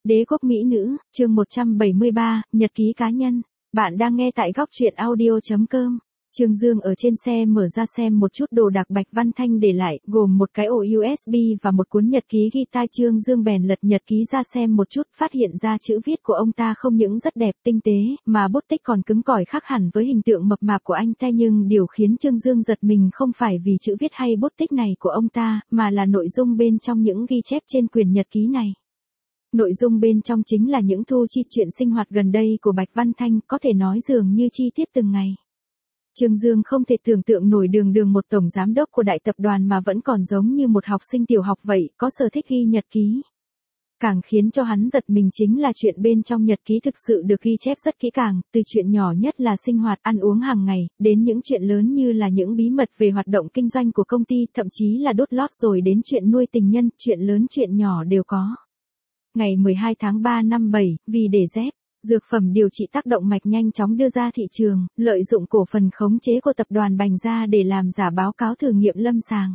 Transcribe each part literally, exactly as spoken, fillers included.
Đế quốc mỹ nữ, chương một trăm bảy mươi ba, nhật ký cá nhân. Bạn đang nghe tại góc truyện audio chấm com. Trương Dương ở trên xe mở ra xem một chút đồ đạc Bạch Văn Thanh để lại, gồm một cái ổ u ét bê và một cuốn nhật ký ghi tai. Trương Dương bèn lật nhật ký ra xem một chút, phát hiện ra chữ viết của ông ta không những rất đẹp tinh tế, mà bút tích còn cứng cỏi khác hẳn với hình tượng mập mạp của anh ta. Nhưng điều khiến Trương Dương giật mình không phải vì chữ viết hay bút tích này của ông ta, mà là nội dung bên trong những ghi chép trên quyển nhật ký này. Nội dung bên trong chính là những thu chi chuyện sinh hoạt gần đây của Bạch Văn Thanh, có thể nói dường như chi tiết từng ngày. Trương Dương không thể tưởng tượng nổi đường đường một tổng giám đốc của đại tập đoàn mà vẫn còn giống như một học sinh tiểu học vậy, có sở thích ghi nhật ký. Càng khiến cho hắn giật mình chính là chuyện bên trong nhật ký thực sự được ghi chép rất kỹ càng, từ chuyện nhỏ nhất là sinh hoạt ăn uống hàng ngày, đến những chuyện lớn như là những bí mật về hoạt động kinh doanh của công ty, thậm chí là đốt lót, rồi đến chuyện nuôi tình nhân, chuyện lớn chuyện nhỏ đều có. Ngày mười hai tháng ba năm bảy, vì để dép, dược phẩm điều trị tác động mạch nhanh chóng đưa ra thị trường, lợi dụng cổ phần khống chế của tập đoàn Bành Gia để làm giả báo cáo thử nghiệm lâm sàng.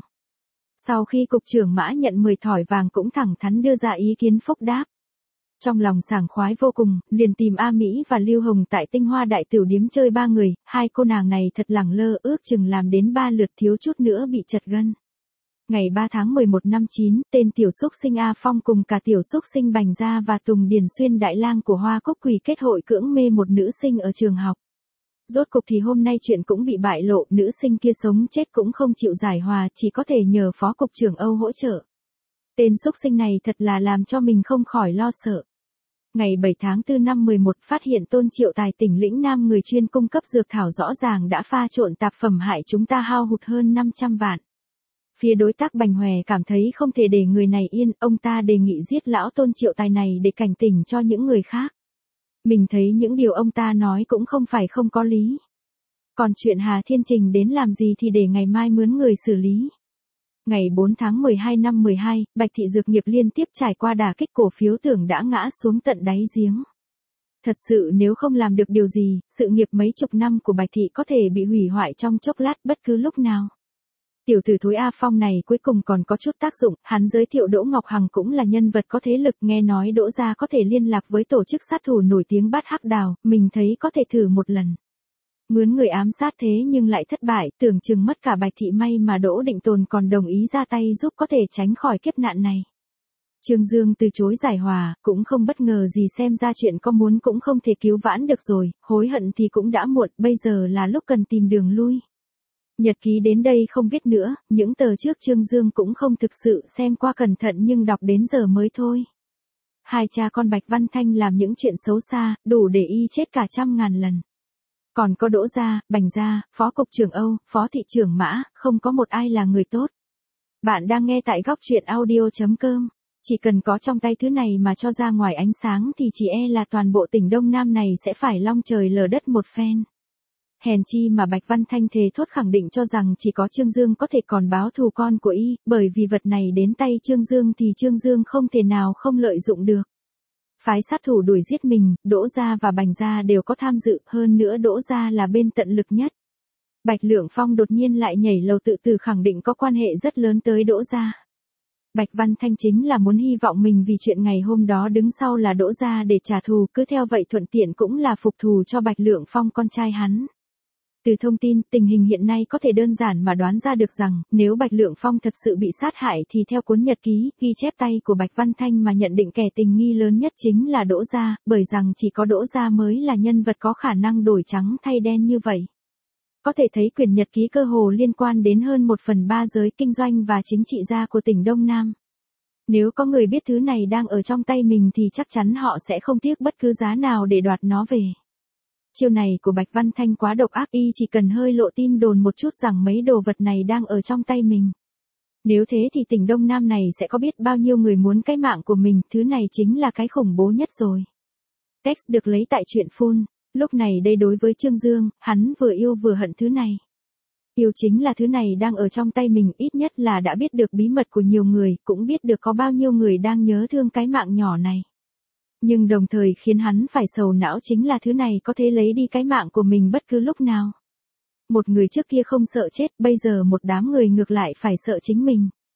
Sau khi cục trưởng Mã nhận mười thỏi vàng cũng thẳng thắn đưa ra ý kiến phúc đáp. Trong lòng sảng khoái vô cùng, liền tìm A Mỹ và Lưu Hồng tại Tinh Hoa Đại Tửu điếm chơi ba người, hai cô nàng này thật lẳng lơ, ước chừng làm đến ba lượt, thiếu chút nữa bị chật gân. Ngày ba tháng mười một năm chín, tên tiểu xúc sinh A Phong cùng cả tiểu xúc sinh Bành Gia và Tùng Điền Xuyên đại lang của Hoa Cúc Quỳ kết hội cưỡng mê một nữ sinh ở trường học. Rốt cục thì hôm nay chuyện cũng bị bại lộ, nữ sinh kia sống chết cũng không chịu giải hòa, chỉ có thể nhờ phó cục trưởng Âu hỗ trợ. Tên xúc sinh này thật là làm cho mình không khỏi lo sợ. Ngày bảy tháng tư năm mười một, phát hiện Tôn Triệu Tài tỉnh lĩnh Nam, người chuyên cung cấp dược thảo, rõ ràng đã pha trộn tạp phẩm hại chúng ta hao hụt hơn năm trăm vạn. Phía đối tác Bành Hòe cảm thấy không thể để người này yên, ông ta đề nghị giết lão Tôn Triệu Tài này để cảnh tỉnh cho những người khác. Mình thấy những điều ông ta nói cũng không phải không có lý. Còn chuyện Hà Thiên Trình đến làm gì thì để ngày mai mướn người xử lý. Ngày bốn tháng mười hai năm mười hai, Bạch Thị Dược Nghiệp liên tiếp trải qua đả kích, cổ phiếu tưởng đã ngã xuống tận đáy giếng. Thật sự nếu không làm được điều gì, sự nghiệp mấy chục năm của Bạch Thị có thể bị hủy hoại trong chốc lát, bất cứ lúc nào. Tiểu tử thối A Phong này cuối cùng còn có chút tác dụng, hắn giới thiệu Đỗ Ngọc Hằng cũng là nhân vật có thế lực, nghe nói Đỗ gia có thể liên lạc với tổ chức sát thủ nổi tiếng Bát Hắc Đào, mình thấy có thể thử một lần. Mướn người ám sát thế nhưng lại thất bại, tưởng chừng mất cả Bạch Thị, may mà Đỗ Định Tồn còn đồng ý ra tay giúp có thể tránh khỏi kiếp nạn này. Trương Dương từ chối giải hòa, cũng không bất ngờ gì, xem ra chuyện có muốn cũng không thể cứu vãn được rồi, hối hận thì cũng đã muộn, bây giờ là lúc cần tìm đường lui. Nhật ký đến đây không viết nữa, những tờ trước Trương Dương cũng không thực sự xem qua cẩn thận nhưng đọc đến giờ mới thôi. Hai cha con Bạch Văn Thanh làm những chuyện xấu xa, đủ để y chết cả trăm ngàn lần. Còn có Đỗ Gia, Bành Gia, Phó Cục trưởng Âu, Phó Thị trưởng Mã, không có một ai là người tốt. Bạn đang nghe tại góc truyện audio chấm com. Chỉ cần có trong tay thứ này mà cho ra ngoài ánh sáng thì chỉ e là toàn bộ tỉnh Đông Nam này sẽ phải long trời lở đất một phen. Hèn chi mà Bạch Văn Thanh thề thốt khẳng định cho rằng chỉ có Trương Dương có thể còn báo thù con của y, bởi vì vật này đến tay Trương Dương thì Trương Dương không thể nào không lợi dụng được. Phái sát thủ đuổi giết mình, Đỗ Gia và Bành Gia đều có tham dự, hơn nữa Đỗ Gia là bên tận lực nhất. Bạch Lượng Phong đột nhiên lại nhảy lầu tự tử, khẳng định có quan hệ rất lớn tới Đỗ Gia. Bạch Văn Thanh chính là muốn hy vọng mình vì chuyện ngày hôm đó đứng sau là Đỗ Gia để trả thù, cứ theo vậy thuận tiện cũng là phục thù cho Bạch Lượng Phong con trai hắn. Từ thông tin, tình hình hiện nay có thể đơn giản mà đoán ra được rằng, nếu Bạch Lượng Phong thật sự bị sát hại thì theo cuốn nhật ký, ghi chép tay của Bạch Văn Thanh mà nhận định kẻ tình nghi lớn nhất chính là Đỗ Gia, bởi rằng chỉ có Đỗ Gia mới là nhân vật có khả năng đổi trắng thay đen như vậy. Có thể thấy quyển nhật ký cơ hồ liên quan đến hơn một phần ba giới kinh doanh và chính trị gia của tỉnh Đông Nam. Nếu có người biết thứ này đang ở trong tay mình thì chắc chắn họ sẽ không tiếc bất cứ giá nào để đoạt nó về. Chiêu này của Bạch Văn Thanh quá độc ác, y chỉ cần hơi lộ tin đồn một chút rằng mấy đồ vật này đang ở trong tay mình. Nếu thế thì tỉnh Đông Nam này sẽ có biết bao nhiêu người muốn cái mạng của mình, thứ này chính là cái khủng bố nhất rồi. Text được lấy tại truyện Full. Lúc này đây đối với Trương Dương, hắn vừa yêu vừa hận thứ này. Yêu chính là thứ này đang ở trong tay mình, ít nhất là đã biết được bí mật của nhiều người, cũng biết được có bao nhiêu người đang nhớ thương cái mạng nhỏ này. Nhưng đồng thời khiến hắn phải sầu não chính là thứ này có thể lấy đi cái mạng của mình bất cứ lúc nào. Một người trước kia không sợ chết, bây giờ một đám người ngược lại phải sợ chính mình.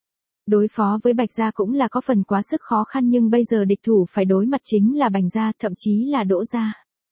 Đối phó với Bạch Gia cũng là có phần quá sức khó khăn nhưng bây giờ địch thủ phải đối mặt chính là Bành Gia, thậm chí là Đỗ Gia.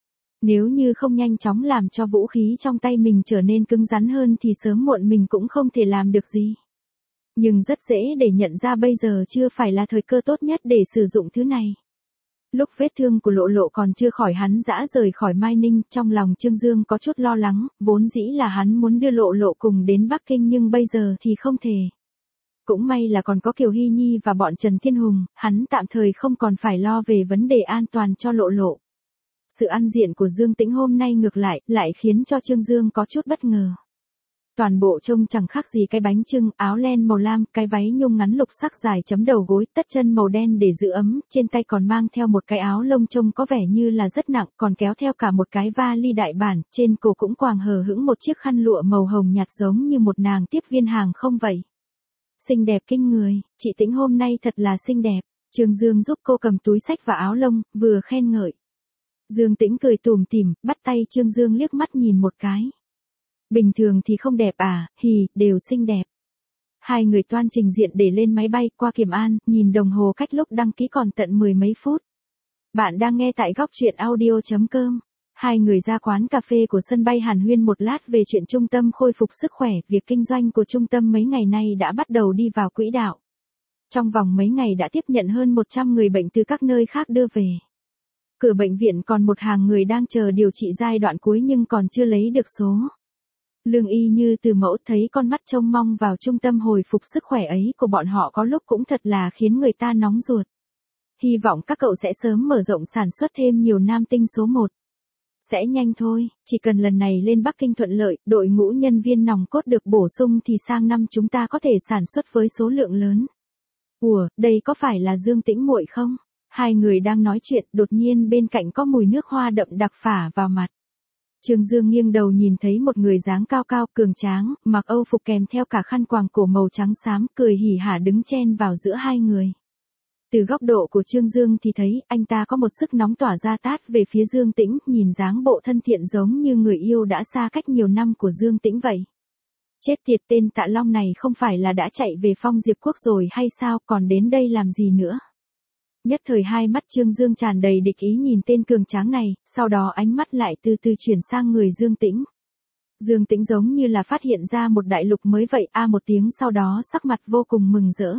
Nếu như không nhanh chóng làm cho vũ khí trong tay mình trở nên cứng rắn hơn thì sớm muộn mình cũng không thể làm được gì. Nhưng rất dễ để nhận ra bây giờ chưa phải là thời cơ tốt nhất để sử dụng thứ này. Lúc vết thương của Lộ Lộ còn chưa khỏi hắn dã rời khỏi Mai Ninh, trong lòng Trương Dương có chút lo lắng, vốn dĩ là hắn muốn đưa Lộ Lộ cùng đến Bắc Kinh nhưng bây giờ thì không thể. Cũng may là còn có Kiều Hy Nhi và bọn Trần Thiên Hùng, hắn tạm thời không còn phải lo về vấn đề an toàn cho Lộ Lộ. Sự ăn diện của Dương Tĩnh hôm nay ngược lại, lại khiến cho Trương Dương có chút bất ngờ. Toàn bộ trông chẳng khác gì cái bánh chưng, áo len màu lam, cái váy nhung ngắn lục sắc dài chấm đầu gối, tất chân màu đen để giữ ấm, trên tay còn mang theo một cái áo lông trông có vẻ như là rất nặng, còn kéo theo cả một cái vali đại bản, trên cổ cũng quàng hờ hững một chiếc khăn lụa màu hồng nhạt giống như một nàng tiếp viên hàng không vậy. Xinh đẹp kinh người, chị Tĩnh hôm nay thật là xinh đẹp. Trương Dương giúp cô cầm túi xách và áo lông, vừa khen ngợi. Dương Tĩnh cười tủm tỉm, bắt tay Trương Dương liếc mắt nhìn một cái. Bình thường thì không đẹp à, hì, đều xinh đẹp. Hai người toan trình diện để lên máy bay qua Kiểm An, nhìn đồng hồ cách lúc đăng ký còn tận mười mấy phút. Bạn đang nghe tại góc truyện audio chấm com. Hai người ra quán cà phê của sân bay hàn huyên một lát về chuyện trung tâm khôi phục sức khỏe, việc kinh doanh của trung tâm mấy ngày nay đã bắt đầu đi vào quỹ đạo. Trong vòng mấy ngày đã tiếp nhận hơn một trăm người bệnh từ các nơi khác đưa về. Cửa bệnh viện còn một hàng người đang chờ điều trị giai đoạn cuối nhưng còn chưa lấy được số. Lương Y như từ mẫu thấy con mắt trông mong vào trung tâm hồi phục sức khỏe ấy của bọn họ có lúc cũng thật là khiến người ta nóng ruột. Hy vọng các cậu sẽ sớm mở rộng sản xuất thêm nhiều nam tinh số một. Sẽ nhanh thôi, chỉ cần lần này lên Bắc Kinh thuận lợi, đội ngũ nhân viên nòng cốt được bổ sung thì sang năm chúng ta có thể sản xuất với số lượng lớn. Ủa, đây có phải là Dương Tĩnh muội không? Hai người đang nói chuyện, đột nhiên bên cạnh có mùi nước hoa đậm đặc phả vào mặt. Trương Dương nghiêng đầu nhìn thấy một người dáng cao cao, cường tráng, mặc âu phục kèm theo cả khăn quàng cổ màu trắng xám, cười hỉ hả đứng chen vào giữa hai người. Từ góc độ của Trương Dương thì thấy anh ta có một sức nóng tỏa ra tát về phía Dương Tĩnh, nhìn dáng bộ thân thiện giống như người yêu đã xa cách nhiều năm của Dương Tĩnh vậy. Chết tiệt, tên Tạ Long này không phải là đã chạy về Phong Diệp Quốc rồi hay sao, còn đến đây làm gì nữa? Nhất thời hai mắt Trương Dương tràn đầy địch ý nhìn tên cường tráng này, sau đó ánh mắt lại từ từ chuyển sang người Dương Tĩnh. Dương Tĩnh giống như là phát hiện ra một đại lục mới vậy, a một tiếng sau đó sắc mặt vô cùng mừng rỡ.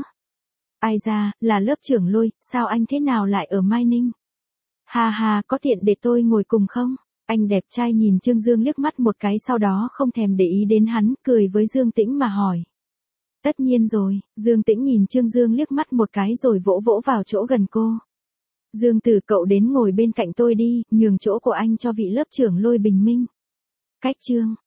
Ai ra, là lớp trưởng Lôi, sao anh thế nào lại ở Mai Ninh? Ha ha, có tiện để tôi ngồi cùng không? Anh đẹp trai nhìn Trương Dương liếc mắt một cái sau đó không thèm để ý đến hắn, cười với Dương Tĩnh mà hỏi. Tất nhiên rồi, Dương Tĩnh nhìn Trương Dương liếc mắt một cái rồi vỗ vỗ vào chỗ gần cô. Dương Tử, cậu đến ngồi bên cạnh tôi đi, nhường chỗ của anh cho vị lớp trưởng Lôi bình minh. Cách Trương,